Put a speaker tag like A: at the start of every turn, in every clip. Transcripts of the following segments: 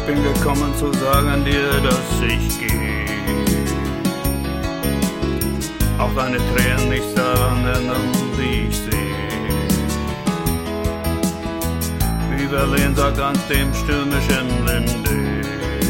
A: bin gekommen zu sagen dir, dass ich gehe. Auch deine Tränen nicht daran erinnern, die ich sehe. Wie Berlin sagt ans dem stürmischen Winde.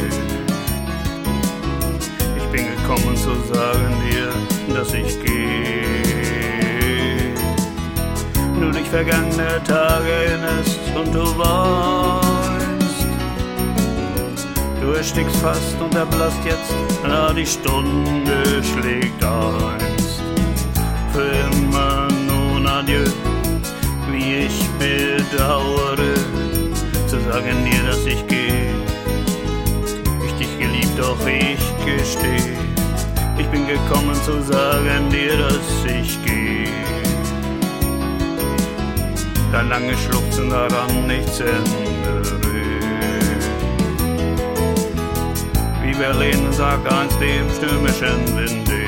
A: Ich bin gekommen zu sagen dir, dass ich gehe. Du dich vergangene Tage erinnerst und du weißt, du erstickst fast und erblasst jetzt, na die Stunde schlägt einst. Für immer nun adieu, wie ich bedauere, zu sagen dir, dass ich gehe. Ich dich geliebt, doch ich gesteh. Ich bin gekommen zu sagen dir, dass ich gehe. Dein langes Schluchzen daran nichts ändere. Wie Berlin sagt einst dem stürmischen Winde.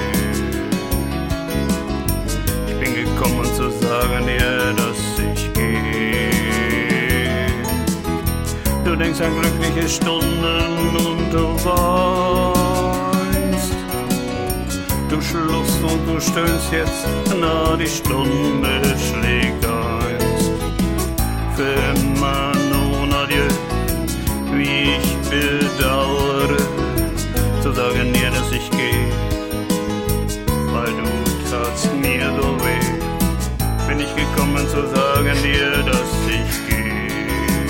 A: Ich bin gekommen zu sagen dir, dass ich gehe. Du denkst an glückliche Stunden und du weißt, du schluchst und du stöhnst jetzt, na die Stunde schlägt einst. Für immer nun adieu, wie ich bedauere, zu sagen dir, dass ich gehe, weil du tatst mir so weh. Bin ich gekommen zu sagen dir, dass ich gehe.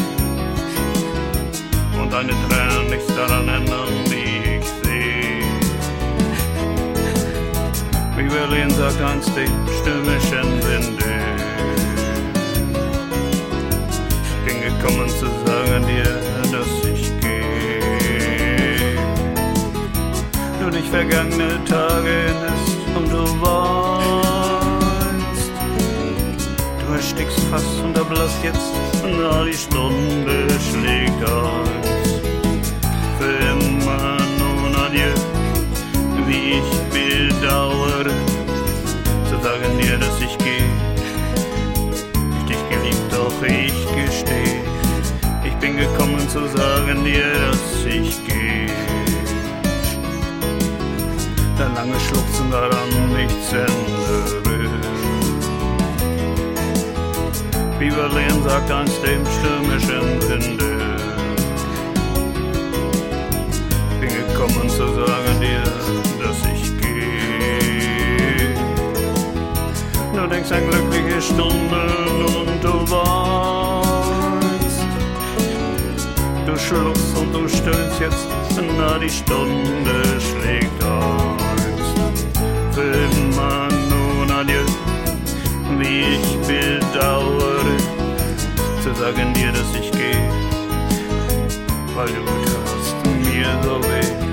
A: Und deine Tränen nichts daran ändern, die ich sehe. Wie Berlin sagt einst dem stürmischen Winde. Ich bin gekommen zu sagen dir, dass ich gehe. Du dich vergangene Tage erinnerst und du weißt, du erstickst fast und erblasst jetzt, na die Stunde schlägt eins. Für immer nun adieu, wie ich bedauere, zu sagen dir, dass ich gehe. Ich dich geliebt, doch ich gesteh. Ich bin gekommen zu sagen dir, dass ich gehe. Dein langes Schluchzen daran nichts ändere. Wie Berlin sagt einst dem stürmischen Winde. Ich bin gekommen zu sagen dir, dass ich gehe. Du denkst an glückliche Stunden und du weißt, du schluckst und du stöhnst jetzt, na die Stunde schlägt einst. Für immer nun adieu, wie ich bedauere, zu sagen dir, dass ich gehe, weil du tatst mir so weh.